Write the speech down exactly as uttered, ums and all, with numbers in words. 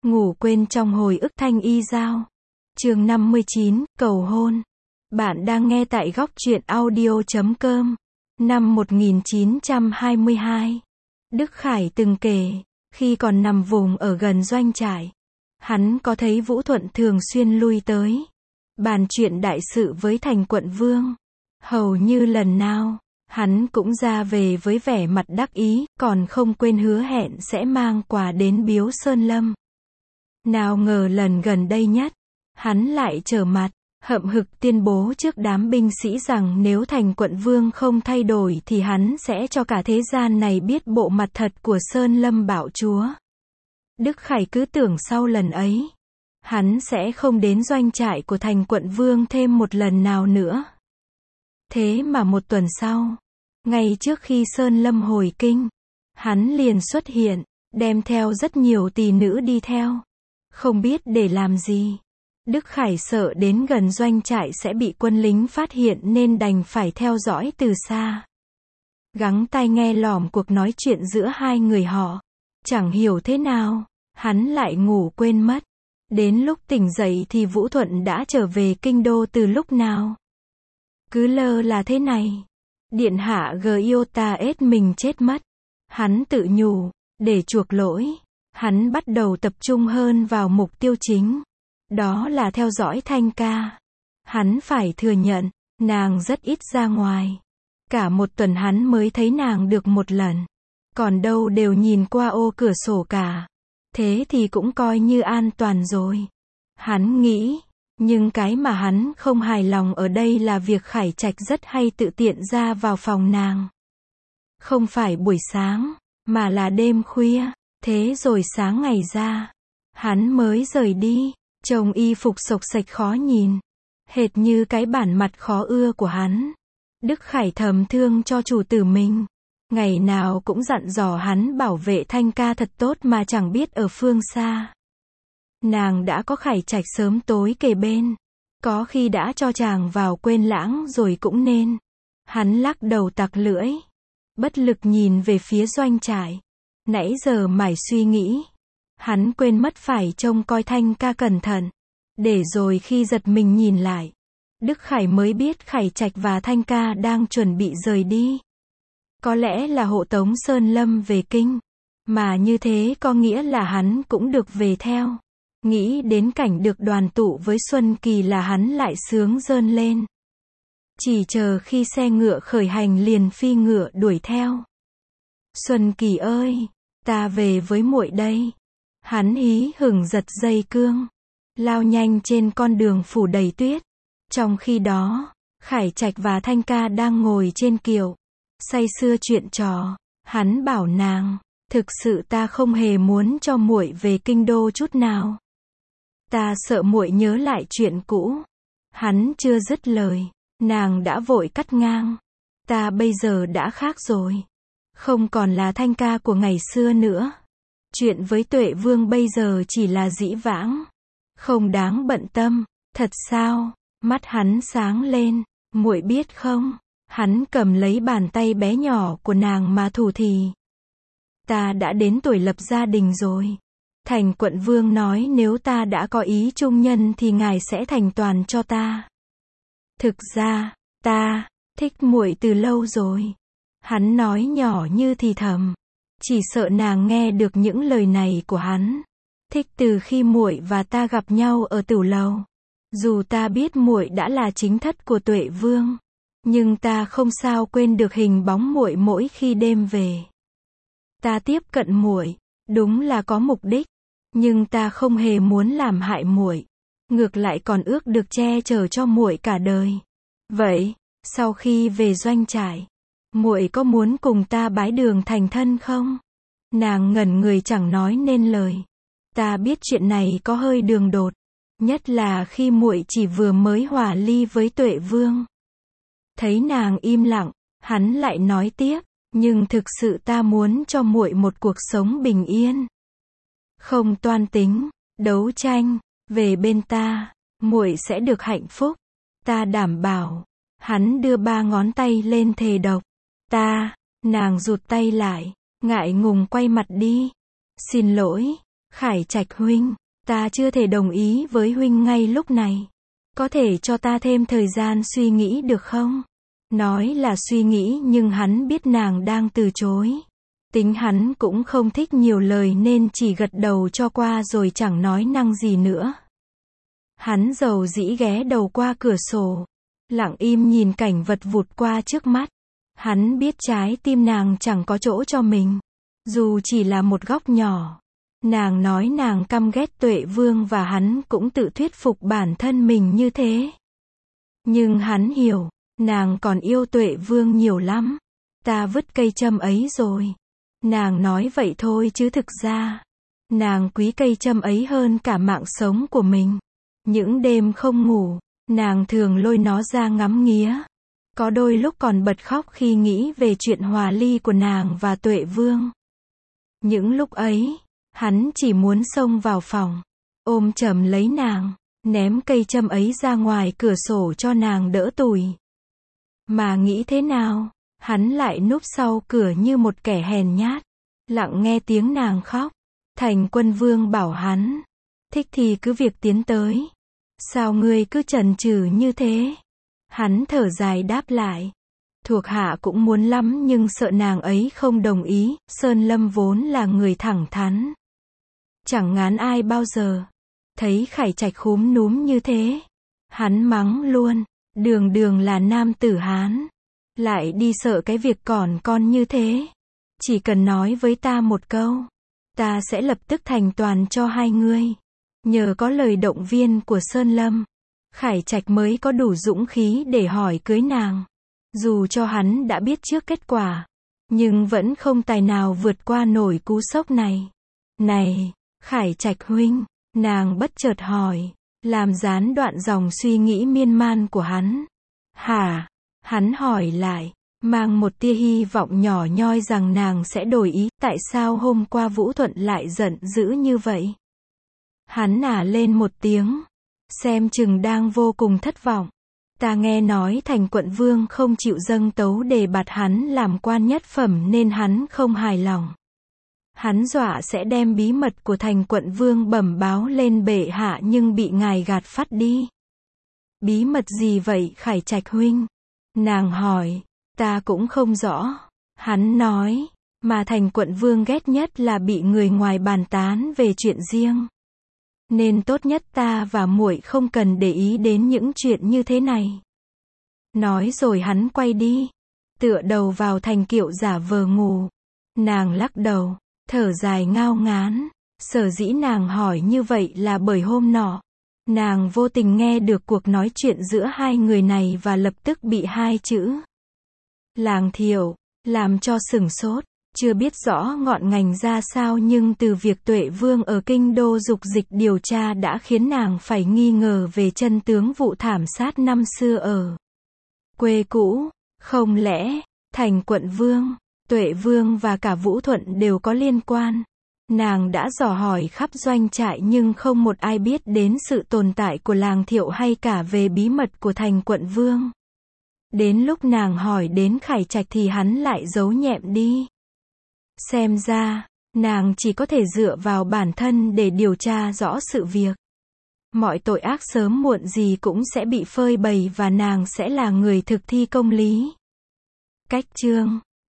Ngủ quên trong hồi ức Thanh Y Giao. Chương năm mươi chín, cầu hôn. Bạn đang nghe tại góc truyện audio chấm com. Năm một nghìn chín trăm hai mươi hai, Đức Khải từng kể, khi còn nằm vùng ở gần doanh trại, hắn có thấy Vũ Thuận thường xuyên lui tới, bàn chuyện đại sự với Thành Quận Vương. Hầu như lần nào, hắn cũng ra về với vẻ mặt đắc ý, còn không quên hứa hẹn sẽ mang quà đến biếu Sơn Lâm. Nào ngờ lần gần đây nhất, hắn lại trở mặt, hậm hực tuyên bố trước đám binh sĩ rằng nếu Thành Quận Vương không thay đổi thì hắn sẽ cho cả thế gian này biết bộ mặt thật của Sơn Lâm Bạo Chúa. Đức Khải cứ tưởng sau lần ấy, hắn sẽ không đến doanh trại của Thành Quận Vương thêm một lần nào nữa. Thế mà một tuần sau, ngay trước khi Sơn Lâm hồi kinh, hắn liền xuất hiện, đem theo rất nhiều tỳ nữ đi theo. Không biết để làm gì. Đức Khải sợ đến gần doanh trại sẽ bị quân lính phát hiện nên đành phải theo dõi từ xa. Gắng tai nghe lỏm cuộc nói chuyện giữa hai người họ. Chẳng hiểu thế nào, hắn lại ngủ quên mất. Đến lúc tỉnh dậy thì Vũ Thuận đã trở về kinh đô từ lúc nào. Cứ lơ là thế này. Điện hạ Giota ết mình chết mất. Hắn tự nhủ, để chuộc lỗi. Hắn bắt đầu tập trung hơn vào mục tiêu chính. Đó là theo dõi Thanh Ca. Hắn phải thừa nhận, nàng rất ít ra ngoài. Cả một tuần hắn mới thấy nàng được một lần. Còn đâu đều nhìn qua ô cửa sổ cả. Thế thì cũng coi như an toàn rồi. Hắn nghĩ, nhưng cái mà hắn không hài lòng ở đây là việc Khải Trạch rất hay tự tiện ra vào phòng nàng. Không phải buổi sáng, mà là đêm khuya. Thế rồi sáng ngày ra, hắn mới rời đi, trông y phục xộc xệch khó nhìn, hệt như cái bản mặt khó ưa của hắn. Đức Khải thầm thương cho chủ tử mình, ngày nào cũng dặn dò hắn bảo vệ Thanh Ca thật tốt mà chẳng biết ở phương xa. Nàng đã có Khải Trạch sớm tối kề bên, có khi đã cho chàng vào quên lãng rồi cũng nên. Hắn lắc đầu tặc lưỡi, bất lực nhìn về phía doanh trại. Nãy giờ mải suy nghĩ, hắn quên mất phải trông coi Thanh Ca cẩn thận. Để rồi khi giật mình nhìn lại, Đức Khải mới biết Khải Trạch và Thanh Ca đang chuẩn bị rời đi. Có lẽ là hộ tống Sơn Lâm về kinh, mà như thế có nghĩa là hắn cũng được về theo. Nghĩ đến cảnh được đoàn tụ với Xuân Kỳ là hắn lại sướng rơn lên. Chỉ chờ khi xe ngựa khởi hành liền phi ngựa đuổi theo. Xuân Kỳ ơi! Ta về với muội đây. Hắn hí hửng giật dây cương, lao nhanh trên con đường phủ đầy tuyết. Trong khi đó, Khải Trạch và Thanh Ca đang ngồi trên kiệu, say sưa chuyện trò. Hắn bảo nàng, thực sự ta không hề muốn cho muội về kinh đô chút nào. Ta sợ muội nhớ lại chuyện cũ. Hắn chưa dứt lời, nàng đã vội cắt ngang. Ta bây giờ đã khác rồi. Không còn là Thanh Ca của ngày xưa nữa. Chuyện với Tuệ Vương bây giờ chỉ là dĩ vãng. Không đáng bận tâm. Thật sao? Mắt hắn sáng lên. Muội biết không? Hắn cầm lấy bàn tay bé nhỏ của nàng mà thủ thỉ. Ta đã đến tuổi lập gia đình rồi. Thành Quận Vương nói nếu ta đã có ý trung nhân thì ngài sẽ thành toàn cho ta. Thực ra, ta thích muội từ lâu rồi. Hắn nói nhỏ như thì thầm, chỉ sợ nàng nghe được những lời này của hắn. Thích từ khi muội và ta gặp nhau ở tửu lầu. Dù ta biết muội đã là chính thất của Tuệ Vương, nhưng ta không sao quên được hình bóng muội mỗi khi đêm về. Ta tiếp cận muội, đúng là có mục đích, nhưng ta không hề muốn làm hại muội, ngược lại còn ước được che chở cho muội cả đời. Vậy, sau khi về doanh trại, muội có muốn cùng ta bái đường thành thân không? Nàng ngẩn người chẳng nói nên lời. Ta biết chuyện này có hơi đường đột, nhất là khi muội chỉ vừa mới hòa ly với Tuệ Vương. Thấy nàng im lặng, hắn lại nói tiếp, nhưng thực sự ta muốn cho muội một cuộc sống bình yên. Không toan tính, đấu tranh, về bên ta, muội sẽ được hạnh phúc. Ta đảm bảo. Hắn đưa ba ngón tay lên thề độc. Ta, nàng rụt tay lại, ngại ngùng quay mặt đi. Xin lỗi, Khải Trạch huynh, ta chưa thể đồng ý với huynh ngay lúc này. Có thể cho ta thêm thời gian suy nghĩ được không? Nói là suy nghĩ nhưng hắn biết nàng đang từ chối. Tính hắn cũng không thích nhiều lời nên chỉ gật đầu cho qua rồi chẳng nói năng gì nữa. Hắn dầu dĩ ghé đầu qua cửa sổ, lặng im nhìn cảnh vật vụt qua trước mắt. Hắn biết trái tim nàng chẳng có chỗ cho mình, dù chỉ là một góc nhỏ. Nàng nói nàng căm ghét Tuệ Vương và hắn cũng tự thuyết phục bản thân mình như thế. Nhưng hắn hiểu, nàng còn yêu Tuệ Vương nhiều lắm. Ta vứt cây châm ấy rồi. Nàng nói vậy thôi chứ thực ra, nàng quý cây châm ấy hơn cả mạng sống của mình. Những đêm không ngủ, nàng thường lôi nó ra ngắm nghía. Có đôi lúc còn bật khóc khi nghĩ về chuyện hòa ly của nàng và Tuệ Vương. Những lúc ấy, hắn chỉ muốn xông vào phòng, ôm chầm lấy nàng, ném cây châm ấy ra ngoài cửa sổ cho nàng đỡ tủi. Mà nghĩ thế nào, hắn lại núp sau cửa như một kẻ hèn nhát, lặng nghe tiếng nàng khóc. Thành Quân Vương bảo hắn, thích thì cứ việc tiến tới. Sao ngươi cứ chần chừ như thế? Hắn thở dài đáp lại, thuộc hạ cũng muốn lắm nhưng sợ nàng ấy không đồng ý. Sơn Lâm vốn là người thẳng thắn, chẳng ngán ai bao giờ. Thấy Khải Trạch khúm núm như thế, hắn mắng luôn, đường đường là nam tử Hán, lại đi sợ cái việc còn con như thế. Chỉ cần nói với ta một câu, ta sẽ lập tức thành toàn cho hai ngươi. Nhờ có lời động viên của Sơn Lâm, Khải Trạch mới có đủ dũng khí để hỏi cưới nàng. Dù cho hắn đã biết trước kết quả, nhưng vẫn không tài nào vượt qua nổi cú sốc này. Này, Khải Trạch huynh, nàng bất chợt hỏi, làm gián đoạn dòng suy nghĩ miên man của hắn. Hả? Hắn hỏi lại, mang một tia hy vọng nhỏ nhoi rằng nàng sẽ đổi ý. Tại sao hôm qua Vũ Thuận lại giận dữ như vậy? Hắn ả lên một tiếng, xem chừng đang vô cùng thất vọng. Ta nghe nói Thành Quận Vương không chịu dâng tấu đề bạt hắn làm quan nhất phẩm nên hắn không hài lòng. Hắn dọa sẽ đem bí mật của Thành Quận Vương bẩm báo lên bệ hạ nhưng bị ngài gạt phắt đi. Bí mật gì vậy Khải Trạch huynh? Nàng hỏi, ta cũng không rõ. Hắn nói, mà Thành Quận Vương ghét nhất là bị người ngoài bàn tán về chuyện riêng. Nên tốt nhất ta và muội không cần để ý đến những chuyện như thế này. Nói rồi hắn quay đi, tựa đầu vào thành kiệu giả vờ ngủ. Nàng lắc đầu, thở dài ngao ngán. Sở dĩ nàng hỏi như vậy là bởi hôm nọ, nàng vô tình nghe được cuộc nói chuyện giữa hai người này và lập tức bị hai chữ Làng Thiệu làm cho sửng sốt. Chưa biết rõ ngọn ngành ra sao nhưng từ việc Tuệ Vương ở kinh đô dục dịch điều tra đã khiến nàng phải nghi ngờ về chân tướng vụ thảm sát năm xưa ở quê cũ. Không lẽ, Thành Quận Vương, Tuệ Vương và cả Vũ Thuận đều có liên quan? Nàng đã dò hỏi khắp doanh trại nhưng không một ai biết đến sự tồn tại của Làng Thiệu hay cả về bí mật của Thành Quận Vương. Đến lúc nàng hỏi đến Khải Trạch thì hắn lại giấu nhẹm đi. Xem ra, nàng chỉ có thể dựa vào bản thân để điều tra rõ sự việc. Mọi tội ác sớm muộn gì cũng sẽ bị phơi bày và nàng sẽ là người thực thi công lý. Cách chương